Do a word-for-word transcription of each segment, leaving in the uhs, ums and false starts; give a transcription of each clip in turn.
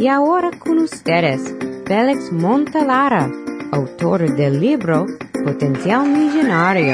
Y ahora con ustedes, Félix Montelara, autor del libro Potencial Millonario.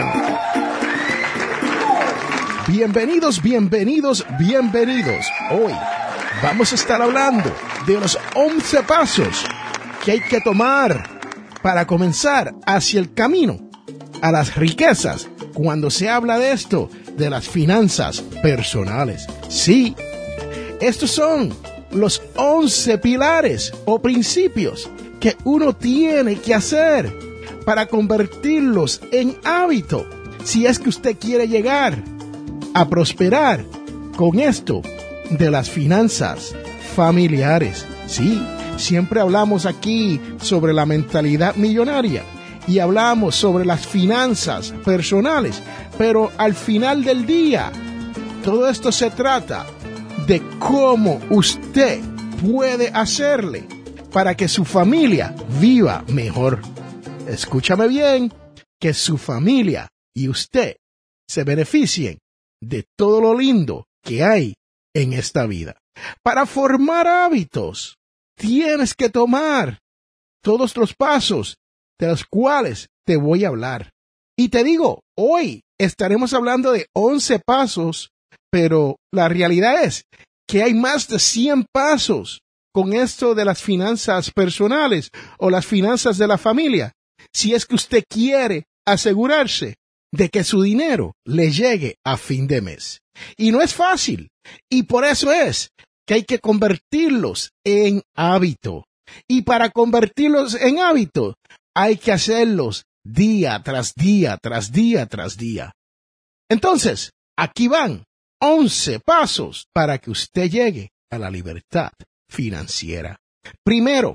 Bienvenidos, bienvenidos, bienvenidos. Hoy vamos a estar hablando de los once pasos que hay que tomar para comenzar hacia el camino a las riquezas cuando se habla de esto, de las finanzas personales. Sí, estos son los once pilares o principios que uno tiene que hacer para convertirlos en hábito si es que usted quiere llegar a prosperar con esto de las finanzas familiares. Sí, siempre hablamos aquí sobre la mentalidad millonaria y hablamos sobre las finanzas personales, pero al final del día, todo esto se trata de cómo usted puede hacerle para que su familia viva mejor. Escúchame bien, que su familia y usted se beneficien de todo lo lindo que hay en esta vida. Para formar hábitos, tienes que tomar todos los pasos de los cuales te voy a hablar. Y te digo, hoy estaremos hablando de once pasos, pero la realidad es que hay más de cien pasos con esto de las finanzas personales o las finanzas de la familia, si es que usted quiere asegurarse de que su dinero le llegue a fin de mes. Y no es fácil, y por eso es que hay que convertirlos en hábito. Y para convertirlos en hábito, hay que hacerlos día tras día, tras día, tras día. Entonces, aquí van once pasos para que usted llegue a la libertad financiera. Primero,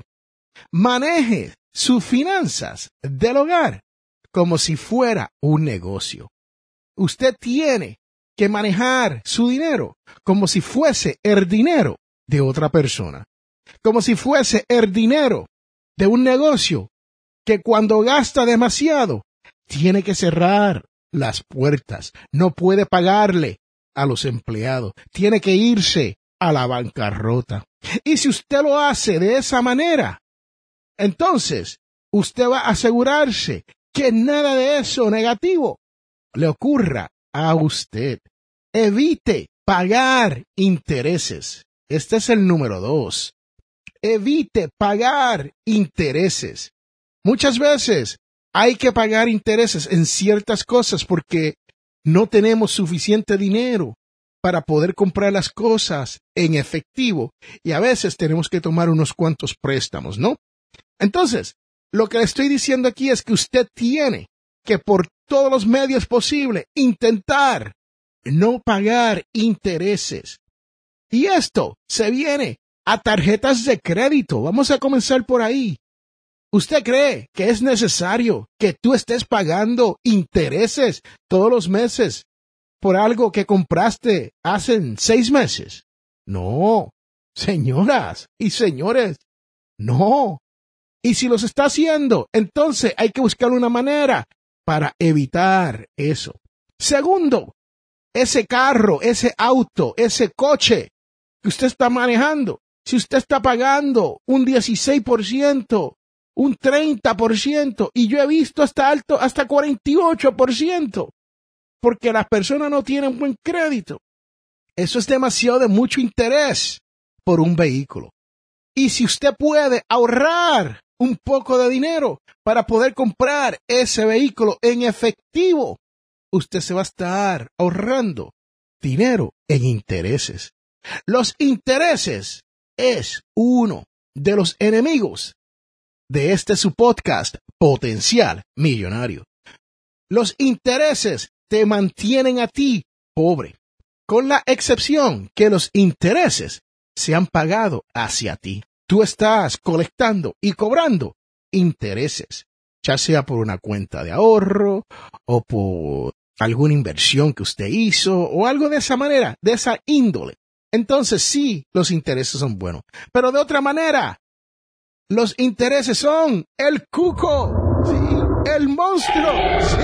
maneje sus finanzas del hogar como si fuera un negocio. Usted tiene que manejar su dinero como si fuese el dinero de otra persona, como si fuese el dinero de un negocio que cuando gasta demasiado tiene que cerrar las puertas, no puede pagarle a los empleados, tiene que irse a la bancarrota. Y si usted lo hace de esa manera, entonces usted va a asegurarse que nada de eso negativo le ocurra a usted. Evite pagar intereses. Este es el número dos. Evite pagar intereses. Muchas veces hay que pagar intereses en ciertas cosas porque no tenemos suficiente dinero para poder comprar las cosas en efectivo y a veces tenemos que tomar unos cuantos préstamos, ¿no? Entonces, lo que le estoy diciendo aquí es que usted tiene que por todos los medios posibles intentar no pagar intereses. Y esto se viene a tarjetas de crédito. Vamos a comenzar por ahí. ¿Usted cree que es necesario que tú estés pagando intereses todos los meses por algo que compraste hace seis meses? No, señoras y señores, no. Y si los está haciendo, entonces hay que buscar una manera para evitar eso. Segundo, ese carro, ese auto, ese coche que usted está manejando, si usted está pagando un dieciséis por ciento, un treinta por ciento, y yo he visto hasta alto, hasta cuarenta y ocho por ciento, porque las personas no tienen buen crédito. Eso es demasiado de mucho interés por un vehículo. Y si usted puede ahorrar un poco de dinero para poder comprar ese vehículo en efectivo, usted se va a estar ahorrando dinero en intereses. Los intereses es uno de los enemigos de este su podcast Potencial Millonario. Los intereses te mantienen a ti pobre, con la excepción que los intereses se han pagado hacia ti. Tú estás colectando y cobrando intereses, ya sea por una cuenta de ahorro o por alguna inversión que usted hizo o algo de esa manera, de esa índole. Entonces sí, los intereses son buenos, pero de otra manera, los intereses son el cuco, sí, el monstruo,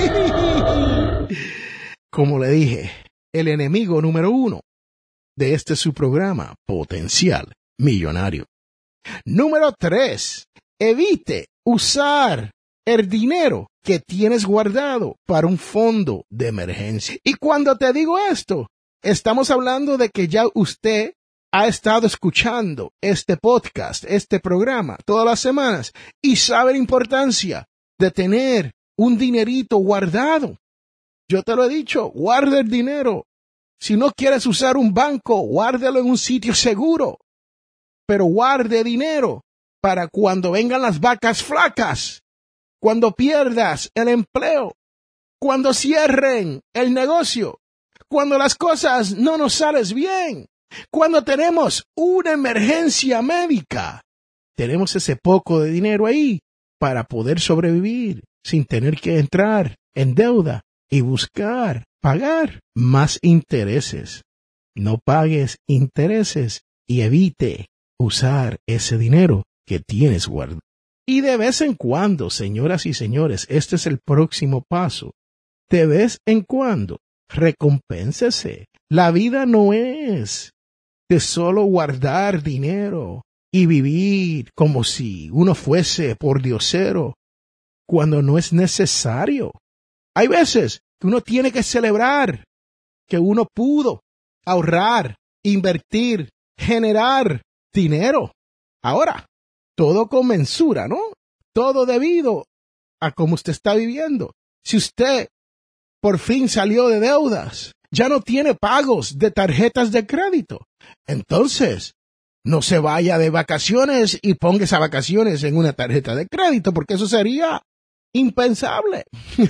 sí. Como le dije, el enemigo número uno de este su programa Potencial Millonario. Número tres, evite usar el dinero que tienes guardado para un fondo de emergencia. Y cuando te digo esto, estamos hablando de que ya usted ha estado escuchando este podcast, este programa, todas las semanas, y sabe la importancia de tener un dinerito guardado. Yo te lo he dicho, guarda el dinero. Si no quieres usar un banco, guárdalo en un sitio seguro. Pero guarde dinero para cuando vengan las vacas flacas, cuando pierdas el empleo, cuando cierren el negocio, cuando las cosas no nos salen bien, cuando tenemos una emergencia médica. Tenemos ese poco de dinero ahí para poder sobrevivir sin tener que entrar en deuda y buscar pagar más intereses. No pagues intereses y evite usar ese dinero que tienes guardado. Y de vez en cuando, señoras y señores, este es el próximo paso. De vez en cuando, recompénsese. La vida no es de solo guardar dinero y vivir como si uno fuese pordiosero cuando no es necesario. Hay veces que uno tiene que celebrar que uno pudo ahorrar, invertir, generar dinero. Ahora, todo con mensura, ¿no? Todo debido a cómo usted está viviendo. Si usted por fin salió de deudas, ya no tiene pagos de tarjetas de crédito, entonces no se vaya de vacaciones y ponga esas vacaciones en una tarjeta de crédito, porque eso sería impensable.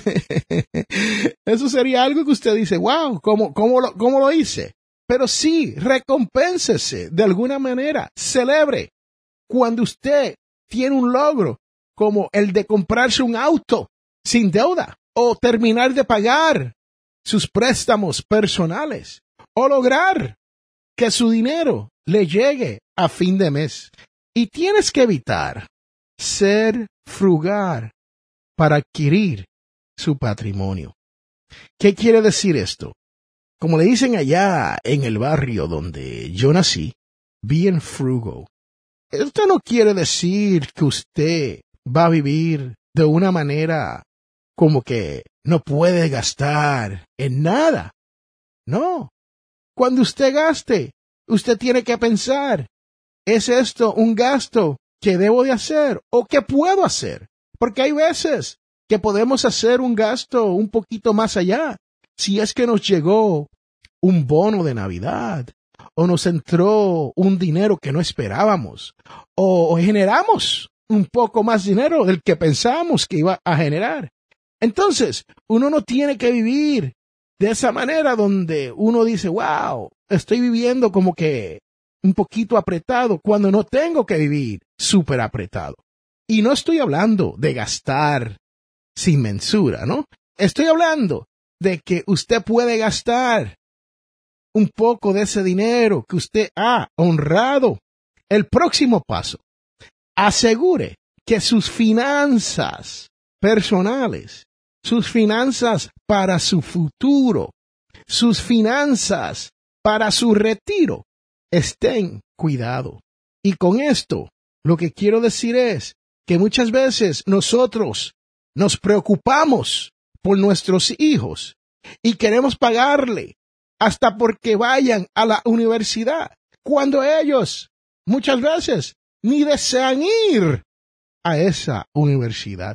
Eso sería algo que usted dice, wow, ¿cómo, cómo, lo, cómo lo hice? Pero sí, recompénsese de alguna manera, celebre cuando usted tiene un logro como el de comprarse un auto sin deuda, o terminar de pagar sus préstamos personales, o lograr que su dinero le llegue a fin de mes. Y tienes que evitar ser frugal para adquirir su patrimonio. ¿Qué quiere decir esto? Como le dicen allá en el barrio donde yo nací, being frugal. Esto no quiere decir que usted va a vivir de una manera como que no puede gastar en nada. No. Cuando usted gaste, usted tiene que pensar, ¿es esto un gasto que debo de hacer o que puedo hacer? Porque hay veces que podemos hacer un gasto un poquito más allá. Si es que nos llegó un bono de Navidad, o nos entró un dinero que no esperábamos, o, o generamos un poco más dinero del que pensábamos que iba a generar. Entonces, uno no tiene que vivir de esa manera donde uno dice, wow, estoy viviendo como que un poquito apretado, cuando no tengo que vivir súper apretado. Y no estoy hablando de gastar sin mensura, ¿no? Estoy hablando de que usted puede gastar un poco de ese dinero que usted ha honrado. El próximo paso, asegure que sus finanzas personales, sus finanzas para su futuro, sus finanzas para su retiro, estén cuidados. Y con esto, lo que quiero decir es que muchas veces nosotros nos preocupamos por nuestros hijos y queremos pagarle hasta porque vayan a la universidad, cuando ellos muchas veces ni desean ir a esa universidad.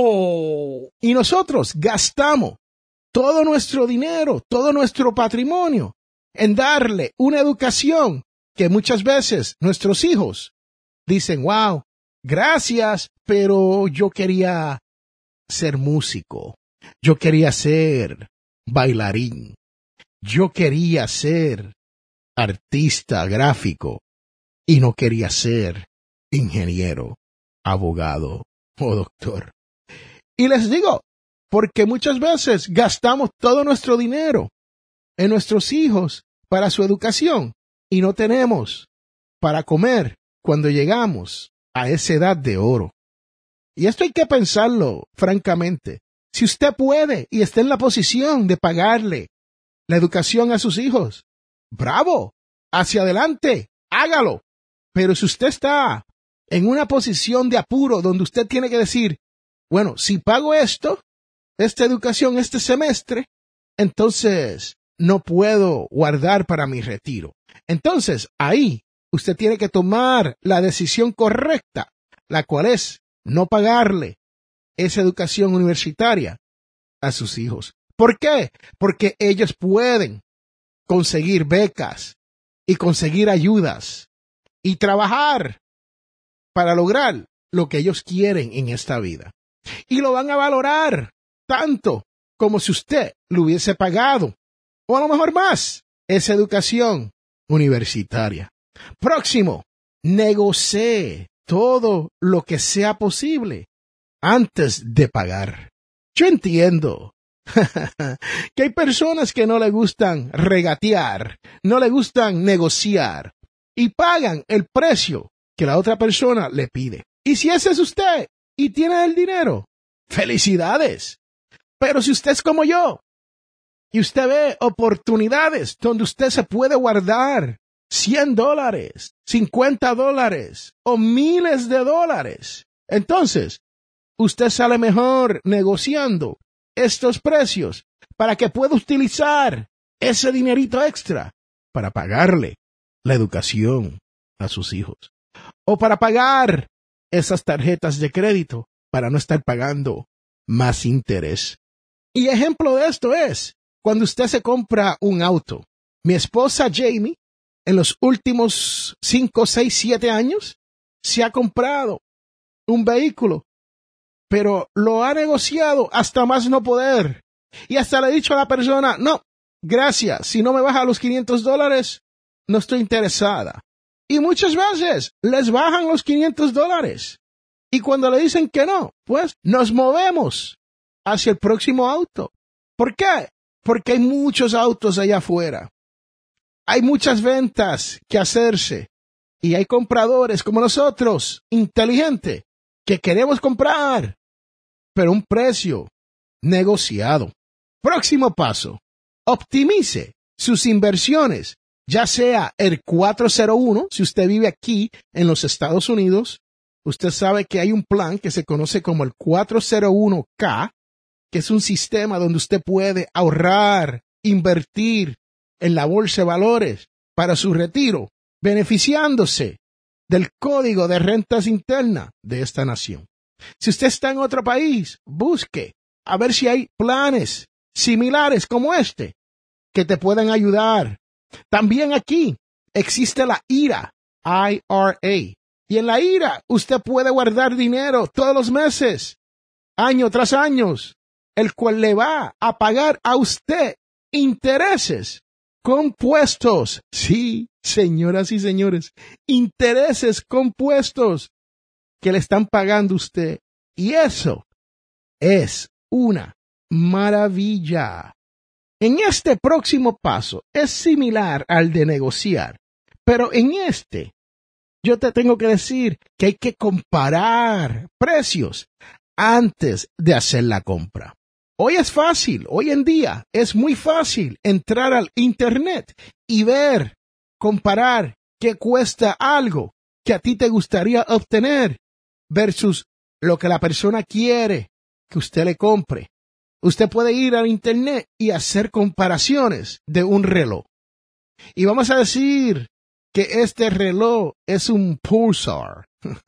¡Oh! Y nosotros gastamos todo nuestro dinero, todo nuestro patrimonio en darle una educación que muchas veces nuestros hijos dicen, wow, gracias, pero yo quería ser músico, yo quería ser bailarín, yo quería ser artista gráfico y no quería ser ingeniero, abogado o doctor. Y les digo, porque muchas veces gastamos todo nuestro dinero en nuestros hijos para su educación y no tenemos para comer cuando llegamos a esa edad de oro. Y esto hay que pensarlo, francamente. Si usted puede y está en la posición de pagarle la educación a sus hijos, ¡bravo! Hacia adelante, hágalo. Pero si usted está en una posición de apuro donde usted tiene que decir, bueno, si pago esto, esta educación este semestre, entonces no puedo guardar para mi retiro. Entonces, ahí usted tiene que tomar la decisión correcta, la cual es no pagarle esa educación universitaria a sus hijos. ¿Por qué? Porque ellos pueden conseguir becas y conseguir ayudas y trabajar para lograr lo que ellos quieren en esta vida. Y lo van a valorar tanto como si usted lo hubiese pagado, o a lo mejor más, esa educación universitaria. Próximo, negocie todo lo que sea posible antes de pagar. Yo entiendo que hay personas que no le gustan regatear, no le gustan negociar y pagan el precio que la otra persona le pide. Y si ese es usted y tiene el dinero, ¡felicidades! Pero si usted es como yo y usted ve oportunidades donde usted se puede guardar cien dólares, cincuenta dólares o miles de dólares, entonces usted sale mejor negociando estos precios para que pueda utilizar ese dinerito extra para pagarle la educación a sus hijos o para pagar esas tarjetas de crédito para no estar pagando más interés. Y ejemplo de esto es cuando usted se compra un auto. Mi esposa Jamie, en los últimos cinco, seis, siete años, se ha comprado un vehículo, pero lo ha negociado hasta más no poder. Y hasta le he dicho a la persona, no, gracias, si no me baja los quinientos dólares, no estoy interesada. Y muchas veces les bajan los quinientos dólares. Y cuando le dicen que no, pues nos movemos hacia el próximo auto. ¿Por qué? Porque hay muchos autos allá afuera. Hay muchas ventas que hacerse. Y hay compradores como nosotros, inteligentes, que queremos comprar, pero un precio negociado. Próximo paso. Optimice sus inversiones, ya sea el cuatro cero uno, si usted vive aquí en los Estados Unidos, usted sabe que hay un plan que se conoce como el cuatro cero uno K, que es un sistema donde usted puede ahorrar, invertir en la bolsa de valores para su retiro, beneficiándose del Código de Rentas Internas de esta nación. Si usted está en otro país, busque a ver si hay planes similares como este que te puedan ayudar. También aquí existe la I R A, I R A. Y en la I R A usted puede guardar dinero todos los meses, año tras año, el cual le va a pagar a usted intereses compuestos. Sí, señoras y señores, intereses compuestos que le están pagando usted. Y eso es una maravilla. En este próximo paso es similar al de negociar, pero en este yo te tengo que decir que hay que comparar precios antes de hacer la compra. Hoy es fácil, hoy en día es muy fácil entrar al internet y ver, comparar qué cuesta algo que a ti te gustaría obtener versus lo que la persona quiere que usted le compre. Usted puede ir al internet y hacer comparaciones de un reloj. Y vamos a decir que este reloj es un Pulsar,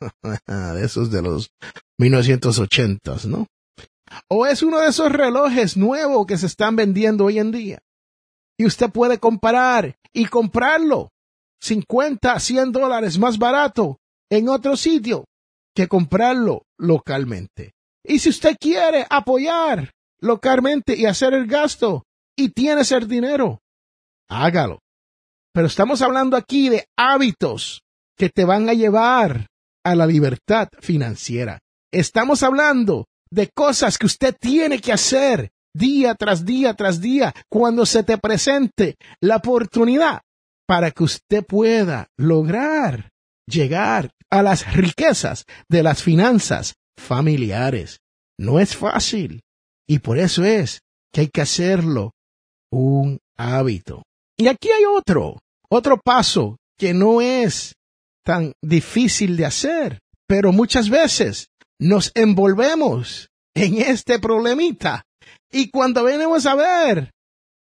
de esos de los mil novecientos ochentas, ¿no? O es uno de esos relojes nuevos que se están vendiendo hoy en día. Y usted puede comparar y comprarlo cincuenta, cien dólares más barato en otro sitio que comprarlo localmente. Y si usted quiere apoyar localmente y hacer el gasto y tiene ese dinero, hágalo. Pero estamos hablando aquí de hábitos que te van a llevar a la libertad financiera. Estamos hablando de cosas que usted tiene que hacer día tras día tras día cuando se te presente la oportunidad para que usted pueda lograr llegar a las riquezas de las finanzas familiares. No es fácil y por eso es que hay que hacerlo un hábito. Y aquí hay otro, otro paso que no es tan difícil de hacer, Pero muchas veces nos envolvemos en este problemita y cuando venimos a ver,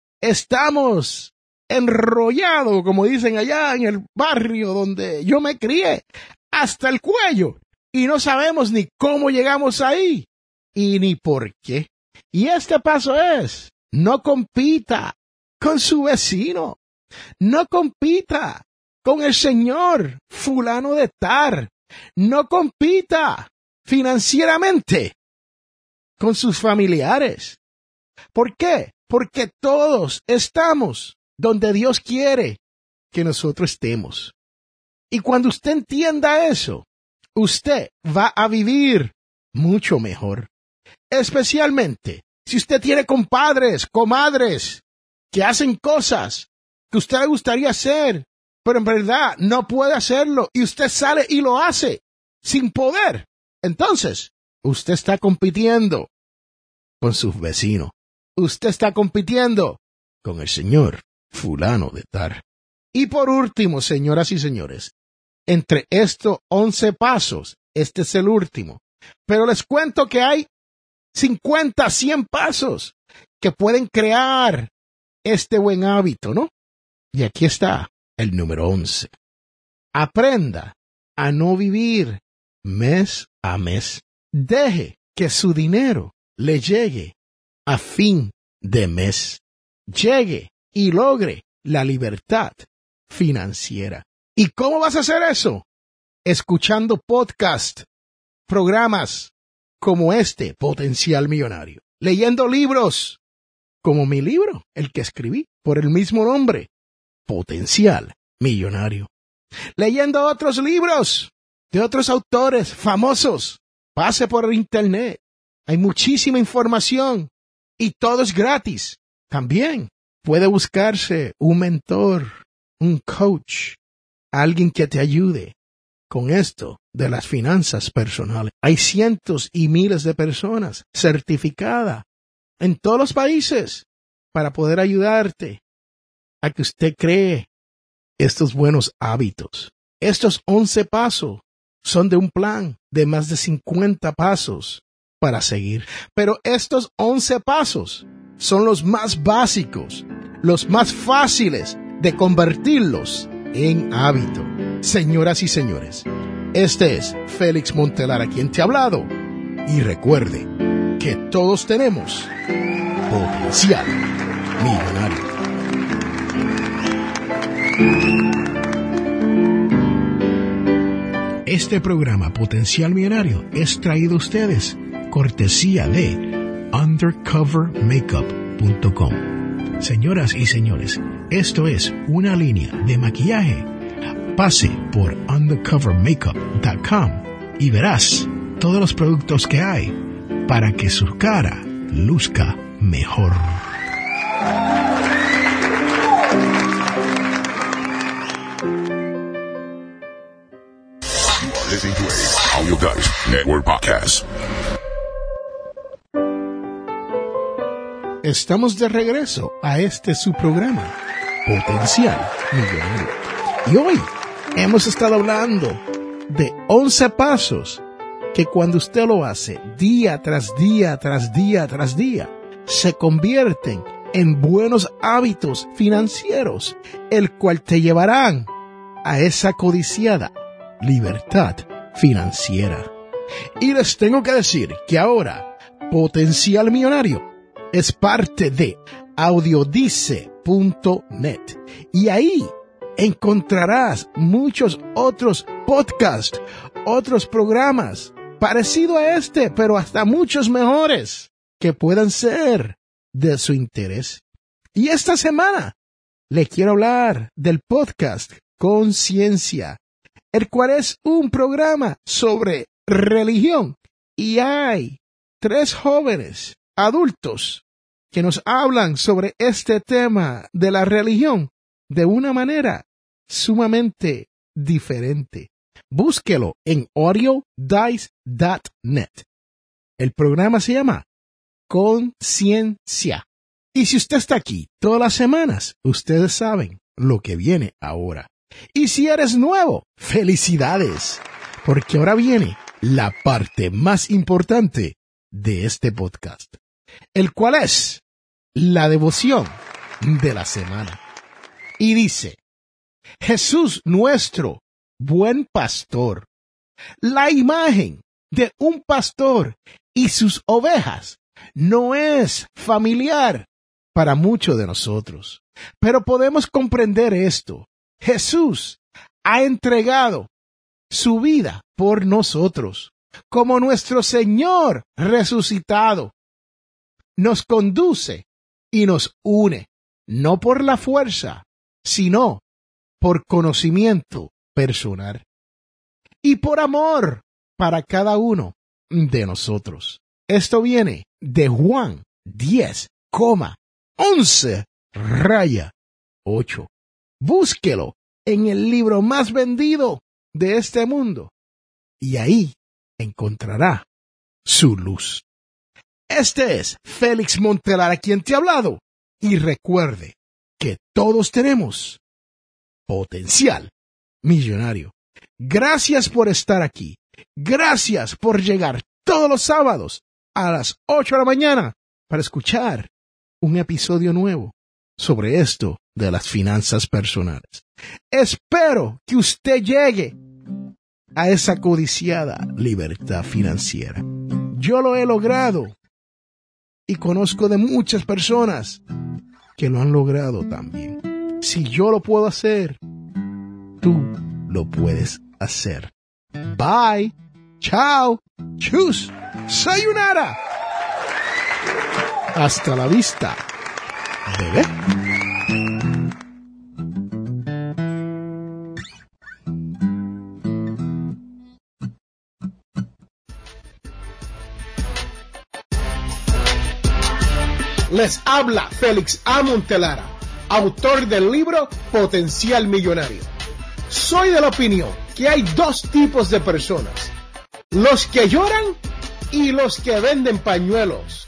estamos enrollados, como dicen allá en el barrio donde yo me crié, hasta el cuello y no sabemos ni cómo llegamos ahí y ni por qué. Y este paso es, no compita con su vecino, no compita con el señor fulano de tal, no compita financieramente con sus familiares. ¿Por qué? Porque todos estamos donde Dios quiere que nosotros estemos. Y cuando usted entienda eso, usted va a vivir mucho mejor. Especialmente si usted tiene compadres, comadres, que hacen cosas que usted le gustaría hacer, pero en verdad no puede hacerlo y usted sale y lo hace sin poder. Entonces, usted está compitiendo con sus vecinos. Usted está compitiendo con el señor fulano de tal. Y por último, señoras y señores, entre estos once pasos, este es el último. Pero les cuento que hay cincuenta, cien pasos que pueden crear este buen hábito, ¿no? Y aquí está el número once. Aprenda a no vivir mes a mes. Deje que su dinero le llegue a fin de mes. Llegue y logre la libertad financiera. ¿Y cómo vas a hacer eso? Escuchando podcast, programas como este, Potencial Millonario. Leyendo libros, como mi libro, el que escribí, por el mismo nombre, Potencial Millonario. Leyendo otros libros de otros autores famosos. Pase por el internet. Hay muchísima información y todo es gratis. También puede buscarse un mentor, un coach, alguien que te ayude con esto de las finanzas personales. Hay cientos y miles de personas certificadas en todos los países para poder ayudarte a que usted cree estos buenos hábitos. Estos once pasos son de un plan de más de cincuenta pasos para seguir. Pero estos once pasos son los más básicos, los más fáciles de convertirlos en hábito. Señoras y señores, este es Félix Montelara quien te ha hablado. Y recuerde que todos tenemos potencial millonario. Este programa Potencial Millonario es traído a ustedes cortesía de undercover makeup punto com. Señoras y señores, esto es una línea de maquillaje. Pase por undercover makeup punto com y verás todos los productos que hay para que su cara luzca mejor. Listening to a Audio Guys Network Podcast. Estamos de regreso a este su programa, Potencial Millonario. Y hoy hemos estado hablando de once pasos que cuando usted lo hace día tras día, tras día, tras día, se convierten en buenos hábitos financieros, el cual te llevarán a esa codiciada libertad financiera. Y les tengo que decir que ahora Potencial Millonario es parte de audiodice punto net y ahí encontrarás muchos otros podcasts, otros programas parecidos a este, pero hasta muchos mejores que puedan ser de su interés. Y esta semana le quiero hablar del podcast Conciencia, el cual es un programa sobre religión. Y hay tres jóvenes adultos que nos hablan sobre este tema de la religión de una manera sumamente diferente. Búsquelo en audiodice punto net. El programa se llama Conciencia. Y si usted está aquí todas las semanas, ustedes saben lo que viene ahora. Y si eres nuevo, felicidades, porque ahora viene la parte más importante de este podcast, el cual es la devoción de la semana. Y dice, Jesús nuestro buen pastor, la imagen de un pastor y sus ovejas no es familiar para muchos de nosotros, pero podemos comprender esto. Jesús ha entregado su vida por nosotros, como nuestro Señor resucitado. Nos conduce y nos une, no por la fuerza, sino por conocimiento personal y por amor para cada uno de nosotros. Esto viene de Juan diez, once, raya ocho. Búsquelo en el libro más vendido de este mundo y ahí encontrará su luz. Este es Félix Montelara quien te ha hablado, y recuerde que todos tenemos potencial millonario. Gracias por estar aquí. Gracias por llegar todos los sábados a las ocho de la mañana para escuchar un episodio nuevo sobre esto de las finanzas personales. Espero que usted llegue a esa codiciada libertad financiera. Yo lo he logrado y conozco de muchas personas que lo han logrado también. Si yo lo puedo hacer, tú lo puedes hacer. Bye. Chao. Chus. Sayonara. Hasta la vista, bebé. Les habla Félix A. Montelara, autor del libro Potencial Millonario. Soy de la opinión que hay dos tipos de personas: los que lloran y los que venden pañuelos.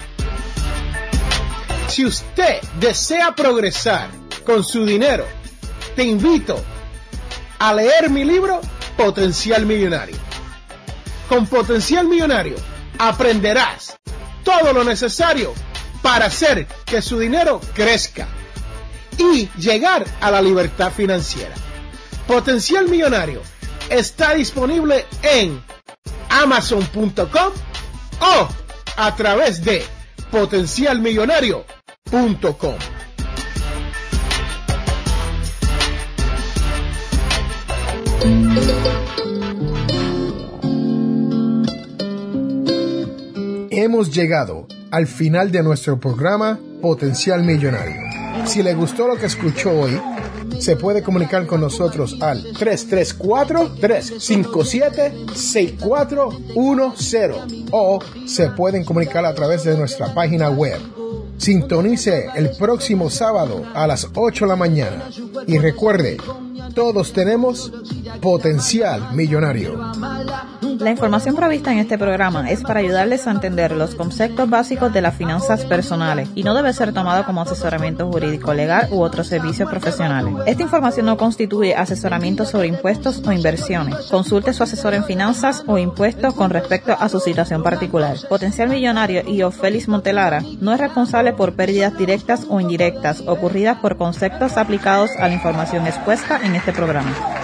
Si usted desea progresar con su dinero, te invito a leer mi libro Potencial Millonario. Con Potencial Millonario aprenderás todo lo necesario para hacer que su dinero crezca y llegar a la libertad financiera. Potencial Millonario está disponible en amazon punto com o a través de potencial millonario punto com. Hemos llegado al final de nuestro programa Potencial Millonario. Si le gustó lo que escuchó hoy, se puede comunicar con nosotros al tres tres cuatro, tres cinco siete, seis cuatro uno cero o se pueden comunicar a través de nuestra página web. Sintonice el próximo sábado a las ocho de la mañana y recuerde, todos tenemos potencial millonario. La información provista en este programa es para ayudarles a entender los conceptos básicos de las finanzas personales y no debe ser tomado como asesoramiento jurídico, legal u otros servicios profesionales. Esta información no constituye asesoramiento sobre impuestos o inversiones. Consulte su asesor en finanzas o impuestos con respecto a su situación particular. Potencial Millonario y o Félix Montelara no es responsable por pérdidas directas o indirectas ocurridas por conceptos aplicados a la información expuesta en este programa.